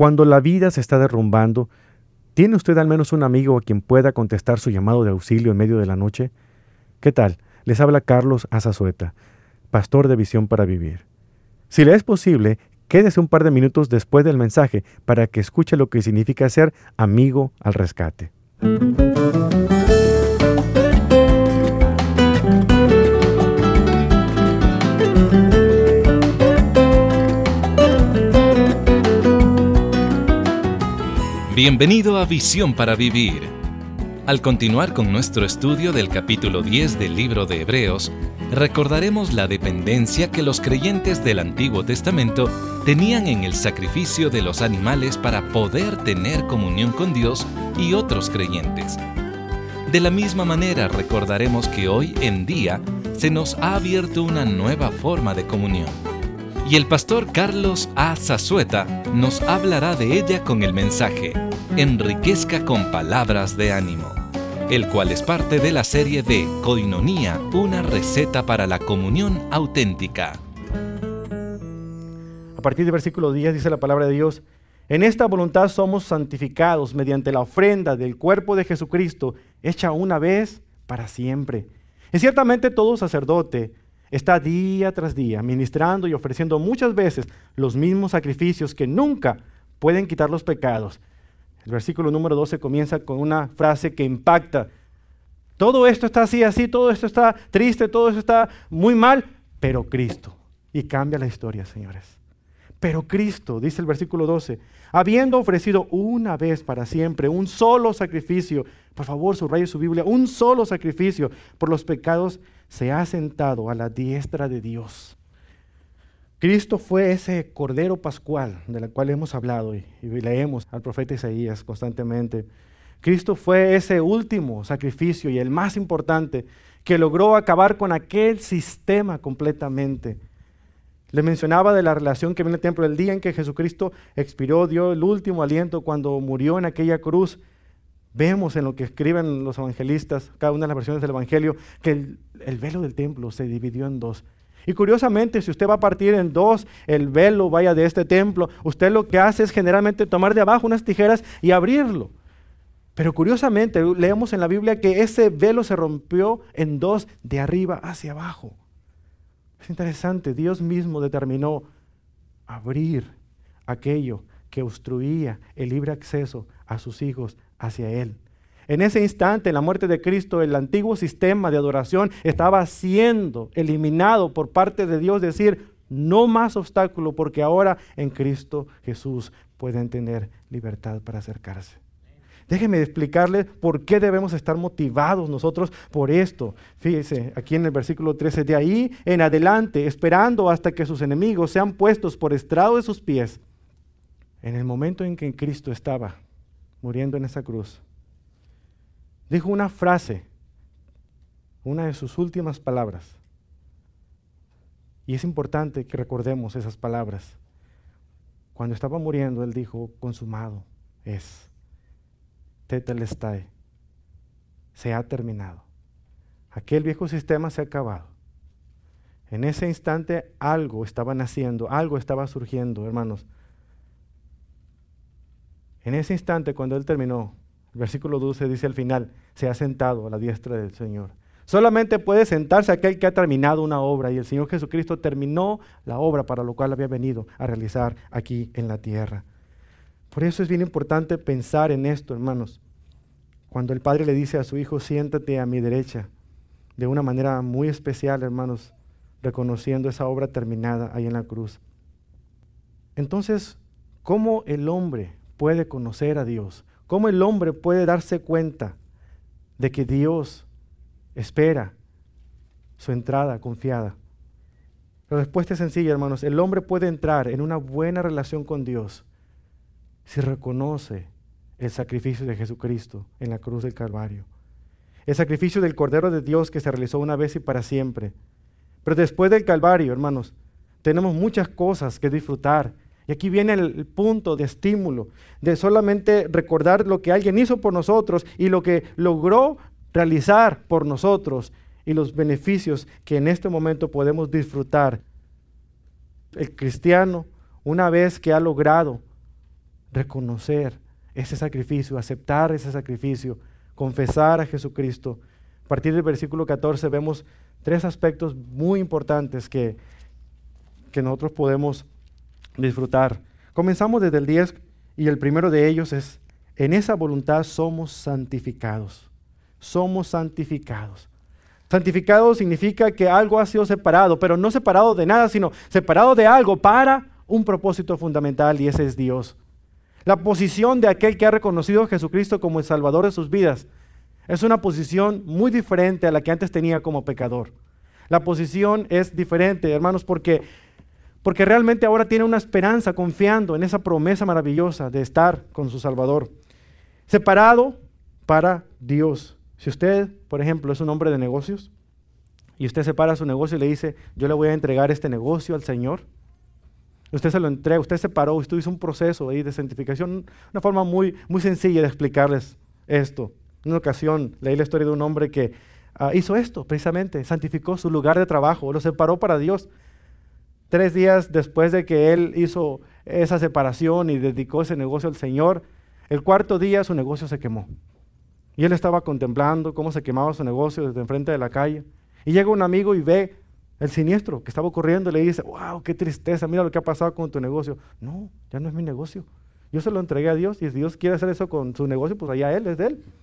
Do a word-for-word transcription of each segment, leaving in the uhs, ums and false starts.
Cuando la vida se está derrumbando, ¿tiene usted al menos un amigo a quien pueda contestar su llamado de auxilio en medio de la noche? ¿Qué tal? Les habla Carlos Azazueta, pastor de Visión para Vivir. Si le es posible, quédese un par de minutos después del mensaje para que escuche lo que significa ser amigo al rescate. Bienvenido a Visión para Vivir. Al continuar con nuestro estudio del capítulo diez del libro de Hebreos, recordaremos la dependencia que los creyentes del Antiguo Testamento tenían en el sacrificio de los animales para poder tener comunión con Dios y otros creyentes. De la misma manera recordaremos que hoy en día se nos ha abierto una nueva forma de comunión. Y el pastor Carlos Azazueta nos hablará de ella con el mensaje Enriquezca con palabras de ánimo, el cual es parte de la serie de Koinonía, una receta para la comunión auténtica. A partir del versículo diez dice la palabra de Dios: en esta voluntad somos santificados mediante la ofrenda del cuerpo de Jesucristo, hecha una vez para siempre. Y ciertamente todo sacerdote está día tras día ministrando y ofreciendo muchas veces los mismos sacrificios que nunca pueden quitar los pecados. El versículo número doce comienza con una frase que impacta. Todo esto está así, así, todo esto está triste, todo esto está muy mal, pero Cristo. Y cambia la historia, señores. Pero Cristo, dice el versículo doce, habiendo ofrecido una vez para siempre un solo sacrificio, por favor subraye su Biblia, un solo sacrificio por los pecados, se ha sentado a la diestra de Dios. Cristo fue ese Cordero Pascual del cual hemos hablado y, y leemos al profeta Isaías constantemente. Cristo fue ese último sacrificio y el más importante que logró acabar con aquel sistema completamente. Les mencionaba de la relación que viene el templo, el día en que Jesucristo expiró, dio el último aliento cuando murió en aquella cruz. Vemos en lo que escriben los evangelistas, cada una de las versiones del evangelio, que el, el velo del templo se dividió en dos. Y curiosamente, si usted va a partir en dos el velo, vaya, de este templo, usted lo que hace es generalmente tomar de abajo unas tijeras y abrirlo. Pero curiosamente, leemos en la Biblia que ese velo se rompió en dos de arriba hacia abajo. Es interesante, Dios mismo determinó abrir aquello que obstruía el libre acceso a sus hijos hacia Él. En ese instante, en la muerte de Cristo, el antiguo sistema de adoración estaba siendo eliminado por parte de Dios, decir, no más obstáculo, porque ahora en Cristo Jesús pueden tener libertad para acercarse. Déjenme explicarles por qué debemos estar motivados nosotros por esto. Fíjese, aquí en el versículo trece, de ahí en adelante, esperando hasta que sus enemigos sean puestos por estrado de sus pies. En el momento en que Cristo estaba muriendo en esa cruz, dijo una frase, una de sus últimas palabras. Y es importante que recordemos esas palabras. Cuando estaba muriendo, Él dijo, consumado es. Tetelestai. Se ha terminado. Aquel viejo sistema se ha acabado. En ese instante algo estaba naciendo, algo estaba surgiendo, hermanos. En ese instante, cuando Él terminó, el versículo doce dice al final, se ha sentado a la diestra del Señor. Solamente puede sentarse aquel que ha terminado una obra, y el Señor Jesucristo terminó la obra para lo cual había venido a realizar aquí en la tierra. Por eso es bien importante pensar en esto, hermanos. Cuando el Padre le dice a su Hijo, siéntate a mi derecha, de una manera muy especial, hermanos, reconociendo esa obra terminada ahí en la cruz. Entonces, ¿cómo el hombre puede conocer a Dios? ¿Cómo el hombre puede darse cuenta de que Dios espera su entrada confiada? La respuesta es sencilla, hermanos. El hombre puede entrar en una buena relación con Dios si reconoce el sacrificio de Jesucristo en la cruz del Calvario. El sacrificio del Cordero de Dios que se realizó una vez y para siempre. Pero después del Calvario, hermanos, tenemos muchas cosas que disfrutar. Y aquí viene el, el punto de estímulo, de solamente recordar lo que alguien hizo por nosotros y lo que logró realizar por nosotros y los beneficios que en este momento podemos disfrutar. El cristiano, una vez que ha logrado reconocer ese sacrificio, aceptar ese sacrificio, confesar a Jesucristo. A partir del versículo catorce vemos tres aspectos muy importantes que, que nosotros podemos disfrutar. Comenzamos desde el diez y el primero de ellos es: en esa voluntad somos santificados. Somos santificados. Santificado significa que algo ha sido separado, pero no separado de nada, sino separado de algo para un propósito fundamental, y ese es Dios. La posición de aquel que ha reconocido a Jesucristo como el Salvador de sus vidas es una posición muy diferente a la que antes tenía como pecador. La posición es diferente, hermanos, porque, porque realmente ahora tiene una esperanza confiando en esa promesa maravillosa de estar con su Salvador. Separado para Dios. Si usted, por ejemplo, es un hombre de negocios y usted separa su negocio y le dice: yo le voy a entregar este negocio al Señor, usted se lo entrega, usted separó, usted hizo un proceso ahí de santificación, una forma muy, muy sencilla de explicarles esto. En una ocasión leí la historia de un hombre que uh, hizo esto precisamente, santificó su lugar de trabajo, lo separó para Dios. Tres días después de que él hizo esa separación y dedicó ese negocio al Señor, el cuarto día su negocio se quemó. Y él estaba contemplando cómo se quemaba su negocio desde enfrente de la calle. Y llega un amigo y ve el siniestro que estaba ocurriendo y le dice: wow, qué tristeza, mira lo que ha pasado con tu negocio. No, ya no es mi negocio. Yo se lo entregué a Dios, y si Dios quiere hacer eso con su negocio, pues allá Él, es de Él.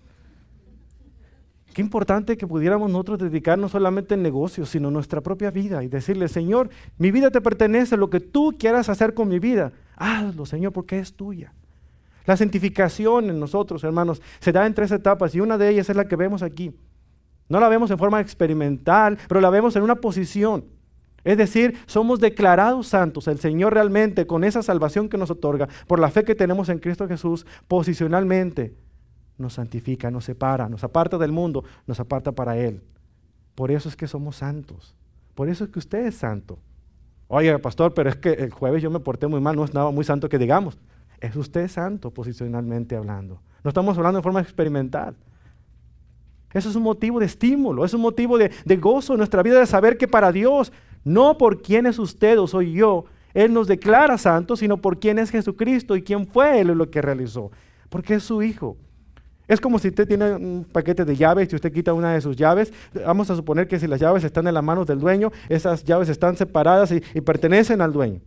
Qué importante que pudiéramos nosotros dedicarnos solamente en negocios, sino nuestra propia vida y decirle: Señor, mi vida te pertenece, lo que tú quieras hacer con mi vida, hazlo, Señor, porque es tuya. La santificación en nosotros, hermanos, se da en tres etapas, y una de ellas es la que vemos aquí. No la vemos en forma experimental, pero la vemos en una posición. Es decir, somos declarados santos. El Señor realmente, con esa salvación que nos otorga, por la fe que tenemos en Cristo Jesús, posicionalmente nos santifica, nos separa, nos aparta del mundo, nos aparta para Él. Por eso es que somos santos. Por eso es que usted es santo. Oye, pastor, pero es que el jueves yo me porté muy mal, no es nada muy santo que digamos. Es usted santo posicionalmente hablando. No estamos hablando de forma experimental. Eso es un motivo de estímulo, es un motivo de, de gozo en nuestra vida, de saber que para Dios, no por quién es usted o soy yo, Él nos declara santos, sino por quién es Jesucristo y quién fue Él lo que realizó. Porque es su Hijo. Es como si usted tiene un paquete de llaves y usted quita una de sus llaves. Vamos a suponer que si las llaves están en las manos del dueño, esas llaves están separadas y, y pertenecen al dueño.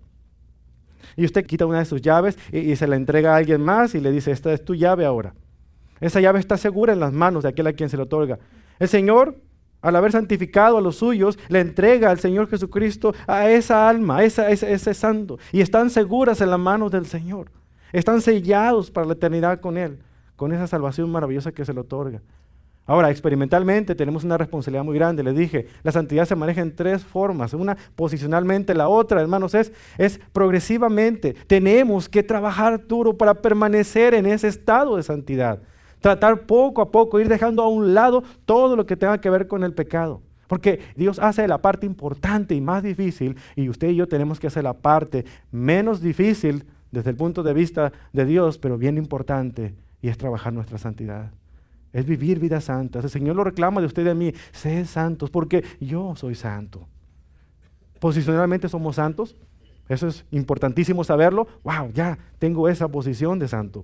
Y usted quita una de sus llaves y, y se la entrega a alguien más y le dice: esta es tu llave ahora. Esa llave está segura en las manos de aquel a quien se le otorga. El Señor, al haber santificado a los suyos, le entrega al Señor Jesucristo a esa alma, a esa, ese, ese santo. Y están seguras en las manos del Señor. Están sellados para la eternidad con Él, con esa salvación maravillosa que se le otorga. Ahora, experimentalmente tenemos una responsabilidad muy grande. Les dije, la santidad se maneja en tres formas. Una posicionalmente, la otra, hermanos, es, es progresivamente. Tenemos que trabajar duro para permanecer en ese estado de santidad. Tratar poco a poco, ir dejando a un lado todo lo que tenga que ver con el pecado. Porque Dios hace la parte importante y más difícil, y usted y yo tenemos que hacer la parte menos difícil desde el punto de vista de Dios, pero bien importante, y es trabajar nuestra santidad. Es vivir vidas santas. El Señor lo reclama de usted y de mí: sed santos, porque yo soy santo. Posicionalmente somos santos. Eso es importantísimo saberlo. Wow, ya tengo esa posición de santo.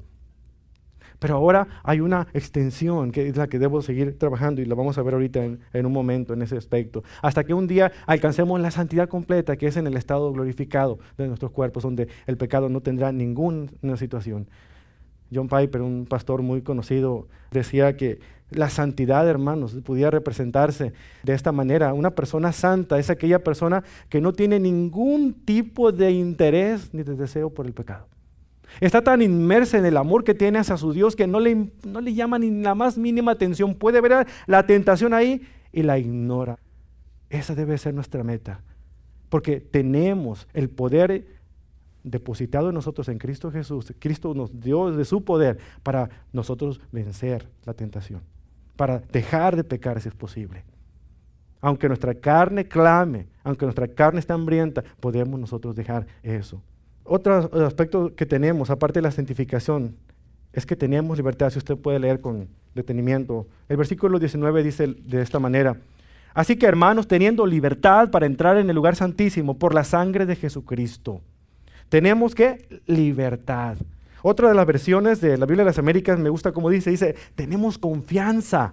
Pero ahora hay una extensión que es la que debo seguir trabajando, y la vamos a ver ahorita en, en un momento en ese aspecto. Hasta que un día alcancemos la santidad completa, que es en el estado glorificado de nuestros cuerpos, donde el pecado no tendrá ninguna situación. John Piper, un pastor muy conocido, decía que la santidad, hermanos, pudiera representarse de esta manera. Una persona santa es aquella persona que no tiene ningún tipo de interés ni de deseo por el pecado. Está tan inmersa en el amor que tiene hacia su Dios que no le, no le llama ni la más mínima atención. Puede ver la tentación ahí y la ignora. Esa debe ser nuestra meta, porque tenemos el poder depositado en nosotros en Cristo Jesús. Cristo nos dio de su poder para nosotros vencer la tentación, para dejar de pecar si es posible. Aunque nuestra carne clame, aunque nuestra carne está hambrienta, podemos nosotros dejar eso. Otro aspecto que tenemos, aparte de la santificación, es que tenemos libertad. Si usted puede leer con detenimiento, el versículo diecinueve dice de esta manera: así que, hermanos, teniendo libertad para entrar en el lugar santísimo por la sangre de Jesucristo. Tenemos que libertad. Otra de las versiones de la Biblia de las Américas me gusta como dice, dice, tenemos confianza.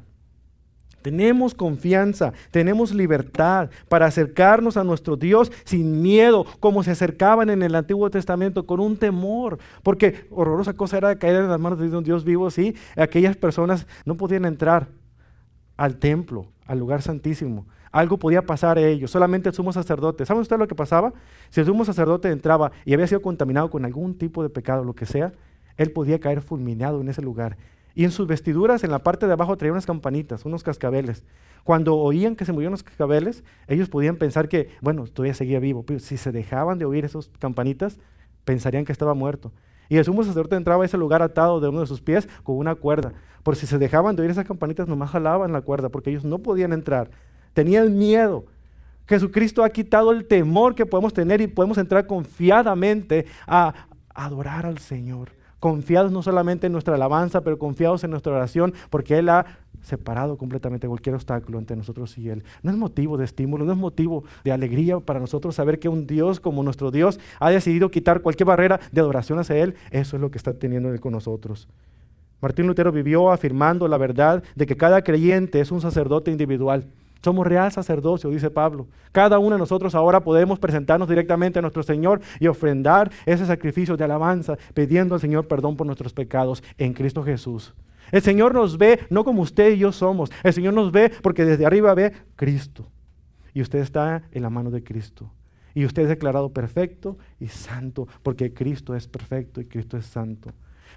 Tenemos confianza, tenemos libertad para acercarnos a nuestro Dios sin miedo, como se acercaban en el Antiguo Testamento, con un temor. Porque horrorosa cosa era caer en las manos de un Dios vivo, ¿sí? Aquellas personas no podían entrar al templo, al lugar santísimo. Algo podía pasar a ellos, solamente el sumo sacerdote. ¿Saben ustedes lo que pasaba? Si el sumo sacerdote entraba y había sido contaminado con algún tipo de pecado, lo que sea, él podía caer fulminado en ese lugar. Y en sus vestiduras, en la parte de abajo, traían unas campanitas, unos cascabeles. Cuando oían que se murieron los cascabeles, ellos podían pensar que, bueno, todavía seguía vivo. Pero si se dejaban de oír esas campanitas, pensarían que estaba muerto. Y el sumo sacerdote entraba a ese lugar atado de uno de sus pies con una cuerda. Por si se dejaban de oír esas campanitas, nomás jalaban la cuerda, porque ellos no podían entrar. Tenían miedo. Jesucristo ha quitado el temor que podemos tener y podemos entrar confiadamente a adorar al Señor. Confiados no solamente en nuestra alabanza, pero confiados en nuestra oración, porque Él ha separado completamente cualquier obstáculo entre nosotros y Él. No es motivo de estímulo, no es motivo de alegría para nosotros saber que un Dios como nuestro Dios ha decidido quitar cualquier barrera de adoración hacia Él. Eso es lo que está teniendo Él con nosotros. Martín Lutero vivió afirmando la verdad de que cada creyente es un sacerdote individual. Somos real sacerdocio, dice Pablo. Cada uno de nosotros ahora podemos presentarnos directamente a nuestro Señor y ofrendar ese sacrificio de alabanza, pidiendo al Señor perdón por nuestros pecados en Cristo Jesús. El Señor nos ve no como usted y yo somos. El Señor nos ve porque desde arriba ve Cristo. Y usted está en la mano de Cristo. Y usted es declarado perfecto y santo porque Cristo es perfecto y Cristo es santo.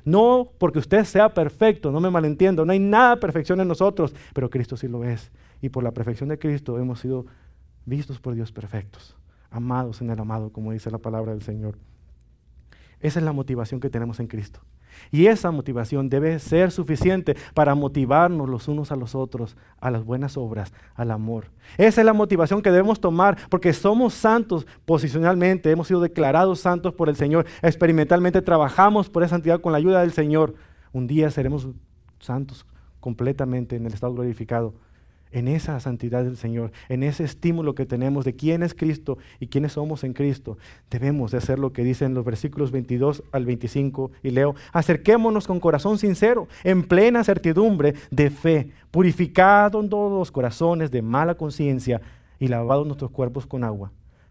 No porque usted sea perfecto, no me malentiendo, no hay nada de perfección en nosotros, pero Cristo sí lo es. Y por la perfección de Cristo hemos sido vistos por Dios perfectos, amados en el amado, como dice la palabra del Señor. Esa es la motivación que tenemos en Cristo. Y esa motivación debe ser suficiente para motivarnos los unos a los otros, a las buenas obras, al amor. Esa es la motivación que debemos tomar, porque somos santos posicionalmente, hemos sido declarados santos por el Señor, experimentalmente trabajamos por esa santidad con la ayuda del Señor. Un día seremos santos completamente en el estado glorificado. En esa santidad del Señor, en ese estímulo que tenemos de quién es Cristo y quiénes somos en Cristo, debemos de hacer lo que dicen los versículos veintidós al veinticinco, y leo: acerquémonos con corazón sincero, en plena certidumbre de fe, purificado en todos los corazones de mala conciencia y lavados nuestros cuerpos con agua.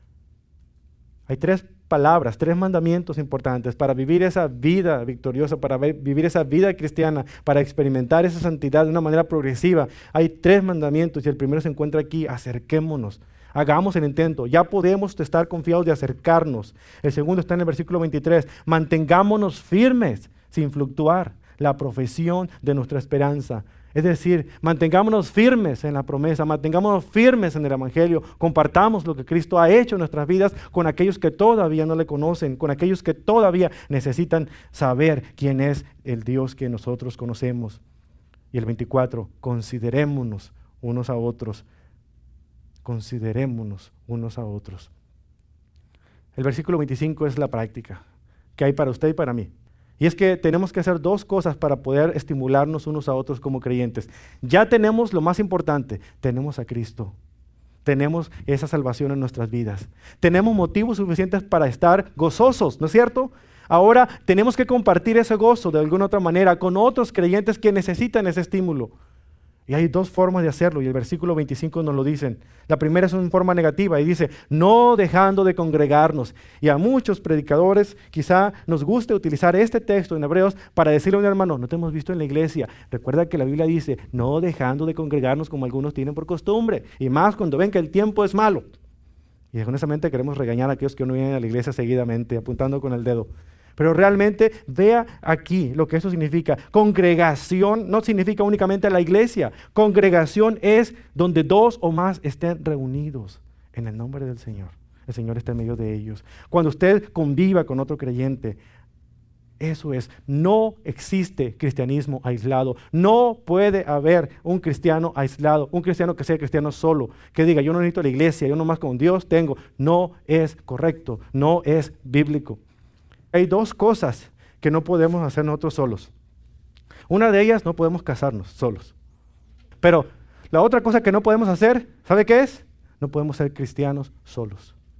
Hay tres palabras, tres mandamientos importantes para vivir esa vida victoriosa, para vivir esa vida cristiana, para experimentar esa santidad de una manera progresiva. Hay tres mandamientos y el primero se encuentra aquí: acerquémonos, hagamos el intento. Ya podemos estar confiados de acercarnos. El segundo está en el versículo veintitrés: mantengámonos firmes sin fluctuar la profesión de nuestra esperanza. Es decir, mantengámonos firmes en la promesa, mantengámonos firmes en el Evangelio, compartamos lo que Cristo ha hecho en nuestras vidas con aquellos que todavía no le conocen, con aquellos que todavía necesitan saber quién es el Dios que nosotros conocemos. Y el veinticuatro, considerémonos unos a otros, considerémonos unos a otros. El versículo veinticinco es la práctica que hay para usted y para mí. Y es que tenemos que hacer dos cosas para poder estimularnos unos a otros como creyentes. Ya tenemos lo más importante, tenemos a Cristo. Tenemos esa salvación en nuestras vidas. Tenemos motivos suficientes para estar gozosos, ¿no es cierto? Ahora tenemos que compartir ese gozo de alguna otra manera con otros creyentes que necesitan ese estímulo. Y hay dos formas de hacerlo, y el versículo veinticinco nos lo dicen. La primera es en forma negativa y dice: no dejando de congregarnos. Y a muchos predicadores quizá nos guste utilizar este texto en Hebreos para decirle a un hermano: no te hemos visto en la iglesia. Recuerda que la Biblia dice: no dejando de congregarnos como algunos tienen por costumbre, y más cuando ven que el tiempo es malo. Y honestamente queremos regañar a aquellos que no vienen a la iglesia seguidamente, apuntando con el dedo. Pero realmente vea aquí lo que eso significa. Congregación no significa únicamente la iglesia. Congregación es donde dos o más estén reunidos en el nombre del Señor. El Señor está en medio de ellos. Cuando usted conviva con otro creyente, eso es, no existe cristianismo aislado. No puede haber un cristiano aislado, un cristiano que sea cristiano solo, que diga: yo no necesito la iglesia, yo nomás con Dios tengo. No es correcto, no es bíblico. Hay dos cosas que no podemos hacer nosotros solos. Una de ellas, no podemos casarnos solos. Pero la otra cosa que no podemos hacer, ¿sabe qué es? No podemos ser cristianos solos.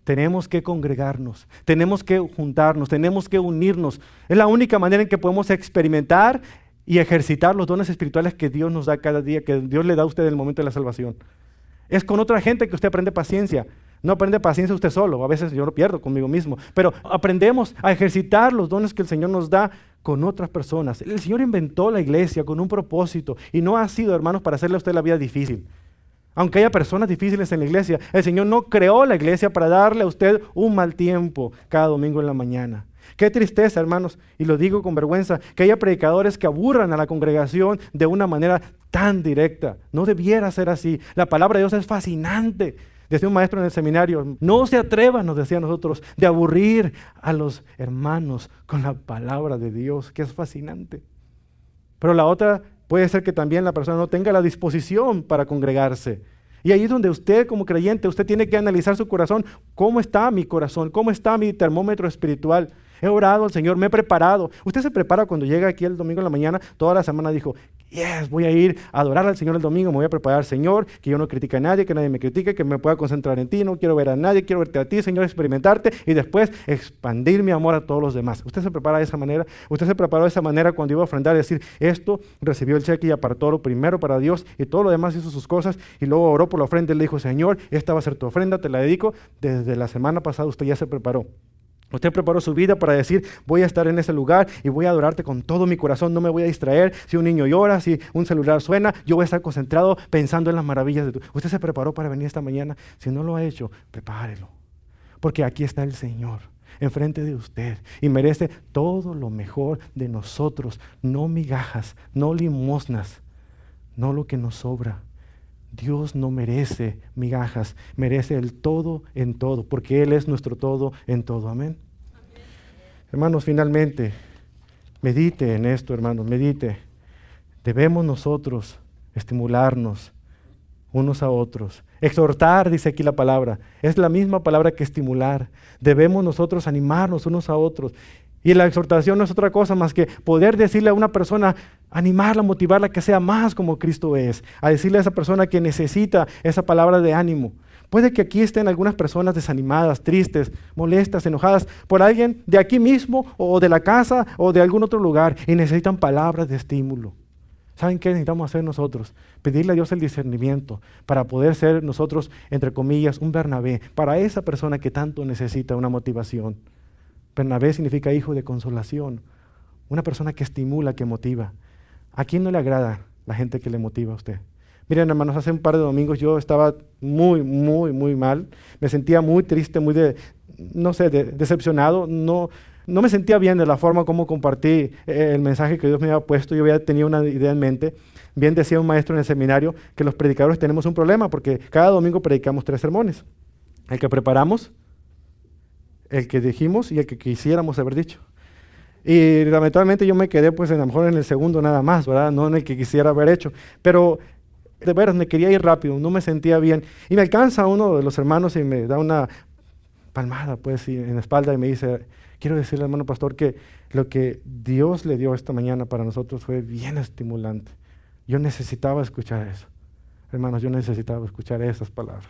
tenemos que congregarnos, tenemos que juntarnos, tenemos que unirnos. Es la única manera en que podemos experimentar y ejercitar los dones espirituales que Dios nos da cada día, que Dios le da a usted en el momento de la salvación. Es con otra gente que usted aprende paciencia. No aprende paciencia usted solo, a veces yo lo pierdo conmigo mismo, pero aprendemos a ejercitar los dones que el Señor nos da con otras personas. El Señor inventó la iglesia con un propósito y no ha sido, hermanos, para hacerle a usted la vida difícil. Aunque haya personas difíciles en la iglesia, el Señor no creó la iglesia para darle a usted un mal tiempo cada domingo en la mañana. Qué tristeza, hermanos, y lo digo con vergüenza, que haya predicadores que aburran a la congregación de una manera tan directa. No debiera ser así. La palabra de Dios es fascinante. Decía un maestro en el seminario, no se atrevan, nos decía a nosotros, de aburrir a los hermanos con la palabra de Dios, que es fascinante. Pero la otra puede ser que también la persona no tenga la disposición para congregarse. Y ahí es donde usted como creyente, usted tiene que analizar su corazón. ¿Cómo está mi corazón? ¿Cómo está mi termómetro espiritual? He orado al Señor, me he preparado. Usted se prepara cuando llega aquí el domingo en la mañana, toda la semana dijo, yes, voy a ir a adorar al Señor el domingo, me voy a preparar, Señor, que yo no critique a nadie, que nadie me critique, que me pueda concentrar en ti, no quiero ver a nadie, quiero verte a ti, Señor, experimentarte y después expandir mi amor a todos los demás. Usted se prepara de esa manera, usted se preparó de esa manera cuando iba a ofrendar, decir, esto, recibió el cheque y apartó lo primero para Dios y todo lo demás hizo sus cosas y luego oró por la ofrenda y le dijo, Señor, esta va a ser tu ofrenda, te la dedico. Desde la semana pasada usted ya se preparó. Usted preparó su vida para decir, voy a estar en ese lugar y voy a adorarte con todo mi corazón, no me voy a distraer. Si un niño llora, si un celular suena, yo voy a estar concentrado pensando en las maravillas de tu... Usted se preparó para venir esta mañana. Si no lo ha hecho, prepárelo. Porque aquí está el Señor, enfrente de usted, y merece todo lo mejor de nosotros, no migajas, no limosnas, no lo que nos sobra. Dios no merece migajas, merece el todo en todo, porque Él es nuestro todo en todo. Amén. Amén. Hermanos, finalmente, medite en esto, hermanos, medite. Debemos nosotros estimularnos unos a otros. Exhortar, dice aquí la palabra, es la misma palabra que estimular. Debemos nosotros animarnos unos a otros. Y la exhortación no es otra cosa más que poder decirle a una persona, animarla, motivarla que sea más como Cristo es. A decirle a esa persona que necesita esa palabra de ánimo. Puede que aquí estén algunas personas desanimadas, tristes, molestas, enojadas por alguien de aquí mismo o de la casa o de algún otro lugar y necesitan palabras de estímulo. ¿Saben qué necesitamos hacer nosotros? Pedirle a Dios el discernimiento para poder ser nosotros, entre comillas, un Bernabé para esa persona que tanto necesita una motivación. Bernabé significa hijo de consolación, una persona que estimula, que motiva. ¿A quién no le agrada la gente que le motiva a usted? Miren, hermanos, hace un par de domingos yo estaba muy, muy, muy mal. Me sentía muy triste, muy, de, no sé, de, decepcionado. No, no me sentía bien de la forma como compartí el mensaje que Dios me había puesto. Yo había tenido una idea en mente. Bien decía un maestro en el seminario que los predicadores tenemos un problema porque cada domingo predicamos tres sermones. El que preparamos, el que dijimos y el que quisiéramos haber dicho. Y lamentablemente yo me quedé pues a lo mejor en el segundo nada más, ¿verdad? No en el que quisiera haber hecho. Pero de veras me quería ir rápido, no me sentía bien. Y me alcanza uno de los hermanos y me da una palmada pues en la espalda y me dice, quiero decirle al hermano pastor que lo que Dios le dio esta mañana para nosotros fue bien estimulante. Yo necesitaba escuchar eso. Hermanos, yo necesitaba escuchar esas palabras.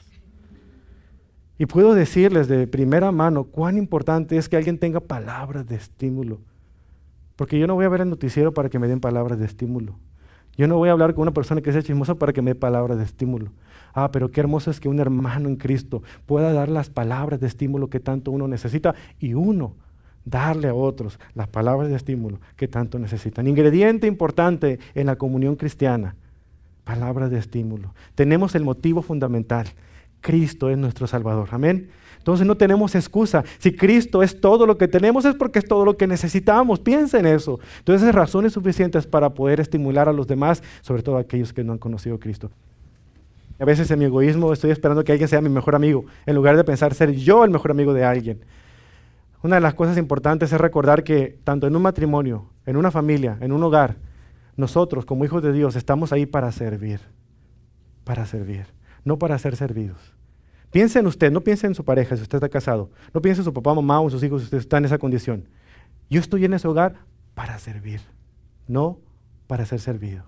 Y puedo decirles de primera mano cuán importante es que alguien tenga palabras de estímulo. Porque yo no voy a ver el noticiero para que me den palabras de estímulo. Yo no voy a hablar con una persona que sea chismosa para que me dé palabras de estímulo. Ah, pero qué hermoso es que un hermano en Cristo pueda dar las palabras de estímulo que tanto uno necesita y uno darle a otros las palabras de estímulo que tanto necesitan. Ingrediente importante en la comunión cristiana, palabras de estímulo. Tenemos el motivo fundamental. Cristo es nuestro Salvador. Amén. Entonces no tenemos excusa. Si Cristo es todo lo que tenemos, es porque es todo lo que necesitamos. Piensa en eso. Entonces, razones suficientes para poder estimular a los demás, sobre todo a aquellos que no han conocido a Cristo. A veces en mi egoísmo estoy esperando que alguien sea mi mejor amigo, en lugar de pensar ser yo el mejor amigo de alguien. Una de las cosas importantes es recordar que tanto en un matrimonio, en una familia, en un hogar, nosotros como hijos de Dios estamos ahí para servir. Para servir, no para ser servidos. Piense en usted, no piense en su pareja si usted está casado. No piense en su papá, mamá o en sus hijos si usted está en esa condición. Yo estoy en ese hogar para servir, no para ser servido.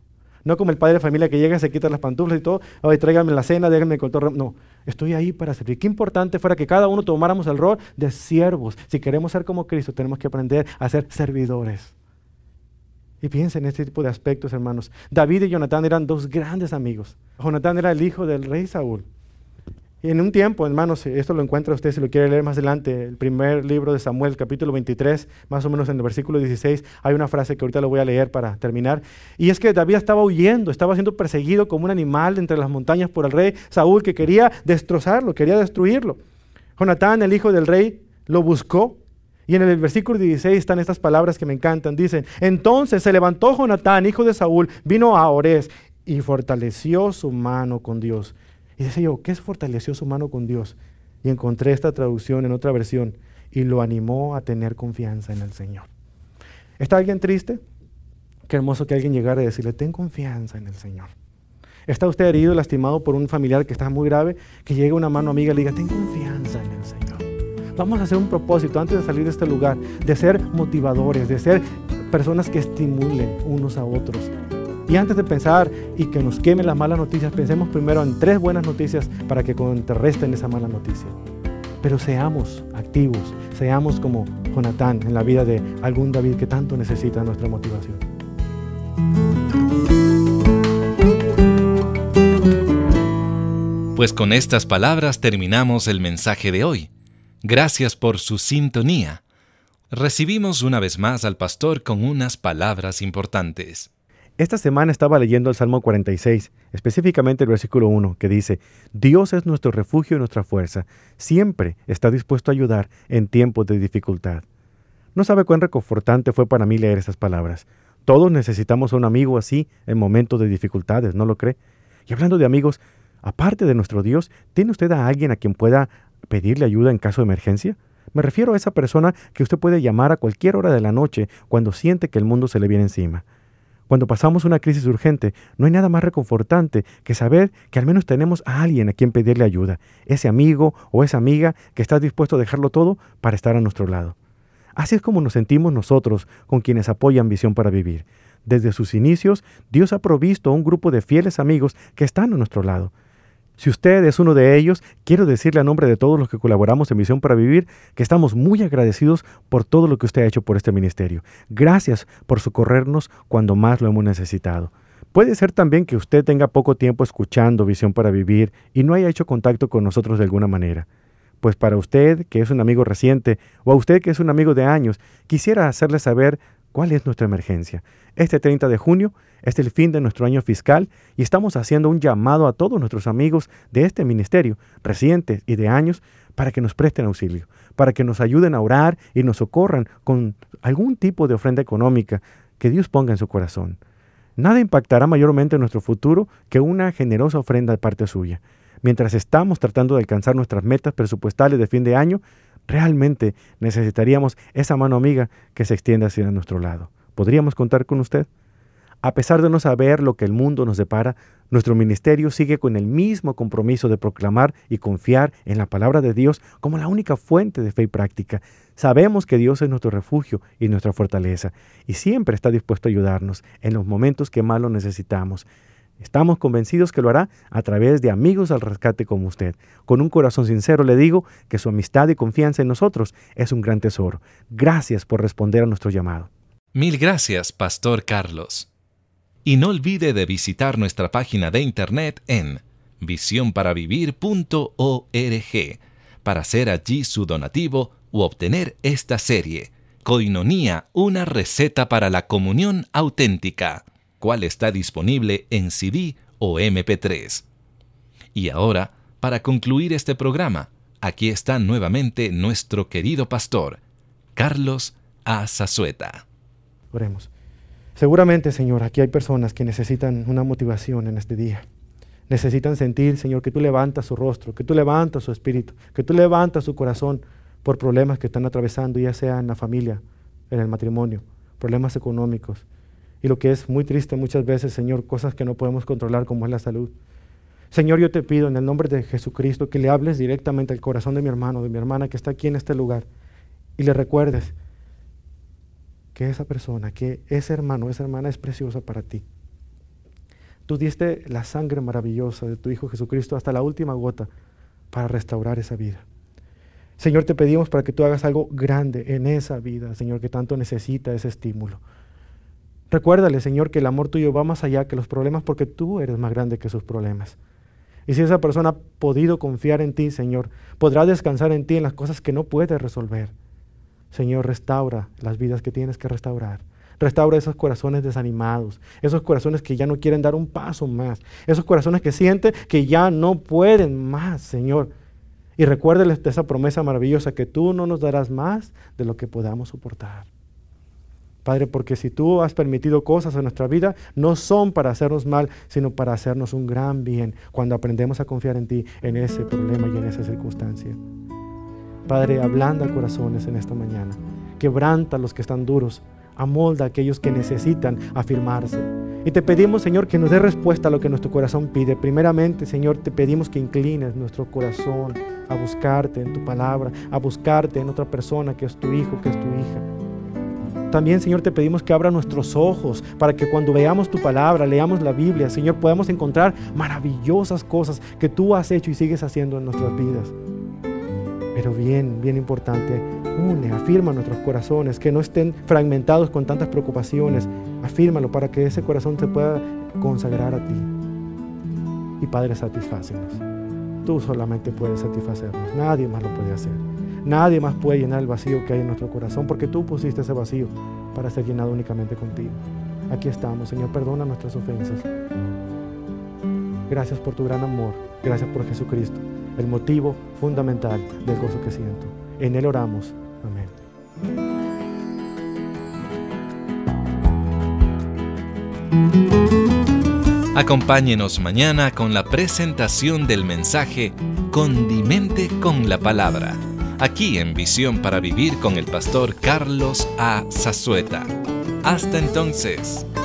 No como el padre de familia que llega, se quita las pantuflas y todo, oye, tráigame la cena, déjenme con todo. No, estoy ahí para servir. Qué importante fuera que cada uno tomáramos el rol de siervos. Si queremos ser como Cristo, tenemos que aprender a ser servidores. Y piensen en este tipo de aspectos, hermanos. David y Jonatán eran dos grandes amigos. Jonatán era el hijo del rey Saúl. Y en un tiempo, hermanos, esto lo encuentra usted si lo quiere leer más adelante, el primer libro de Samuel, capítulo veintitrés, más o menos en el versículo dieciséis, hay una frase que ahorita lo voy a leer para terminar. Y es que David estaba huyendo, estaba siendo perseguido como un animal entre las montañas por el rey Saúl, que quería destrozarlo, quería destruirlo. Jonatán, el hijo del rey, lo buscó. Y en el versículo dieciséis están estas palabras que me encantan. Dicen, entonces se levantó Jonatán, hijo de Saúl, vino a Orés y fortaleció su mano con Dios. Y decía yo, ¿qué es fortaleció su mano con Dios? Y encontré esta traducción en otra versión. Y lo animó a tener confianza en el Señor. ¿Está alguien triste? Qué hermoso que alguien llegara y decirle, ten confianza en el Señor. ¿Está usted herido, lastimado por un familiar que está muy grave? Que llegue una mano amiga y le diga, ten confianza en el Señor. Vamos a hacer un propósito antes de salir de este lugar, de ser motivadores, de ser personas que estimulen unos a otros. Y antes de pensar y que nos quemen las malas noticias, pensemos primero en tres buenas noticias para que contrarresten esa mala noticia. Pero seamos activos, seamos como Jonatán en la vida de algún David que tanto necesita nuestra motivación. Pues con estas palabras terminamos el mensaje de hoy. Gracias por su sintonía. Recibimos una vez más al pastor con unas palabras importantes. Esta semana estaba leyendo el Salmo cuarenta y seis, específicamente el versículo uno, que dice, Dios es nuestro refugio y nuestra fuerza, siempre está dispuesto a ayudar en tiempos de dificultad. No sabe cuán reconfortante fue para mí leer esas palabras. Todos necesitamos a un amigo así en momentos de dificultades, ¿no lo cree? Y hablando de amigos, aparte de nuestro Dios, ¿tiene usted a alguien a quien pueda pedirle ayuda en caso de emergencia? Me refiero a esa persona que usted puede llamar a cualquier hora de la noche cuando siente que el mundo se le viene encima. Cuando pasamos una crisis urgente, no hay nada más reconfortante que saber que al menos tenemos a alguien a quien pedirle ayuda, ese amigo o esa amiga que está dispuesto a dejarlo todo para estar a nuestro lado. Así es como nos sentimos nosotros con quienes apoyan Visión para Vivir. Desde sus inicios, Dios ha provisto a un grupo de fieles amigos que están a nuestro lado. Si usted es uno de ellos, quiero decirle a nombre de todos los que colaboramos en Visión para Vivir que estamos muy agradecidos por todo lo que usted ha hecho por este ministerio. Gracias por socorrernos cuando más lo hemos necesitado. Puede ser también que usted tenga poco tiempo escuchando Visión para Vivir y no haya hecho contacto con nosotros de alguna manera. Pues para usted, que es un amigo reciente, o a usted que es un amigo de años, quisiera hacerle saber cuál es nuestra emergencia. Este treinta de junio es el fin de nuestro año fiscal y estamos haciendo un llamado a todos nuestros amigos de este ministerio, recientes y de años, para que nos presten auxilio, para que nos ayuden a orar y nos socorran con algún tipo de ofrenda económica que Dios ponga en su corazón. Nada impactará mayormente nuestro futuro que una generosa ofrenda de parte suya. Mientras estamos tratando de alcanzar nuestras metas presupuestales de fin de año, realmente necesitaríamos esa mano amiga que se extienda hacia nuestro lado. ¿Podríamos contar con usted? A pesar de no saber lo que el mundo nos depara, nuestro ministerio sigue con el mismo compromiso de proclamar y confiar en la palabra de Dios como la única fuente de fe y práctica. Sabemos que Dios es nuestro refugio y nuestra fortaleza, y siempre está dispuesto a ayudarnos en los momentos que más lo necesitamos. Estamos convencidos que lo hará a través de amigos al rescate como usted. Con un corazón sincero le digo que su amistad y confianza en nosotros es un gran tesoro. Gracias por responder a nuestro llamado. Mil gracias, Pastor Carlos. Y no olvide de visitar nuestra página de internet en visión para vivir punto org para hacer allí su donativo u obtener esta serie, Koinonía, una receta para la comunión auténtica, cual está disponible en C D o eme pe tres. Y ahora, para concluir este programa, aquí está nuevamente nuestro querido pastor, Carlos A. Zazueta. Oremos. Seguramente, Señor, aquí hay personas que necesitan una motivación en este día. Necesitan sentir, Señor, que tú levantas su rostro, que tú levantas su espíritu, que tú levantas su corazón por problemas que están atravesando, ya sea en la familia, en el matrimonio, problemas económicos. Y lo que es muy triste muchas veces, Señor, cosas que no podemos controlar como es la salud. Señor, yo te pido en el nombre de Jesucristo que le hables directamente al corazón de mi hermano, de mi hermana que está aquí en este lugar y le recuerdes que esa persona, que ese hermano, esa hermana es preciosa para ti. Tú diste la sangre maravillosa de tu Hijo Jesucristo hasta la última gota para restaurar esa vida. Señor, te pedimos para que tú hagas algo grande en esa vida, Señor, que tanto necesita ese estímulo. Recuérdale, Señor, que el amor tuyo va más allá que los problemas porque tú eres más grande que sus problemas. Y si esa persona ha podido confiar en ti, Señor, podrá descansar en ti en las cosas que no puedes resolver. Señor, restaura las vidas que tienes que restaurar. Restaura esos corazones desanimados, esos corazones que ya no quieren dar un paso más, esos corazones que sienten que ya no pueden más, Señor. Y recuérdales de esa promesa maravillosa que tú no nos darás más de lo que podamos soportar. Padre, porque si tú has permitido cosas en nuestra vida, no son para hacernos mal, sino para hacernos un gran bien cuando aprendemos a confiar en ti, en ese problema y en esa circunstancia. Padre, ablanda corazones en esta mañana. Quebranta los que están duros. Amolda a aquellos que necesitan afirmarse. Y te pedimos, Señor, que nos dé respuesta a lo que nuestro corazón pide. Primeramente, Señor, te pedimos que inclines nuestro corazón a buscarte en tu palabra, a buscarte en otra persona que es tu hijo, que es tu hija. También, Señor, te pedimos que abra nuestros ojos para que cuando veamos tu palabra, leamos la Biblia, Señor, podamos encontrar maravillosas cosas que tú has hecho y sigues haciendo en nuestras vidas. Pero bien, bien importante, une, afirma nuestros corazones, que no estén fragmentados con tantas preocupaciones. Afírmalo para que ese corazón se pueda consagrar a ti. Y Padre, satisfácenos. Tú solamente puedes satisfacernos, nadie más lo puede hacer. Nadie más puede llenar el vacío que hay en nuestro corazón, porque tú pusiste ese vacío para ser llenado únicamente contigo. Aquí estamos, Señor, perdona nuestras ofensas. Gracias por tu gran amor, gracias por Jesucristo, el motivo fundamental del gozo que siento. En Él oramos. Amén. Acompáñenos mañana con la presentación del mensaje Condimente con la Palabra, aquí en Visión para Vivir con el pastor Carlos A. Zazueta. Hasta entonces.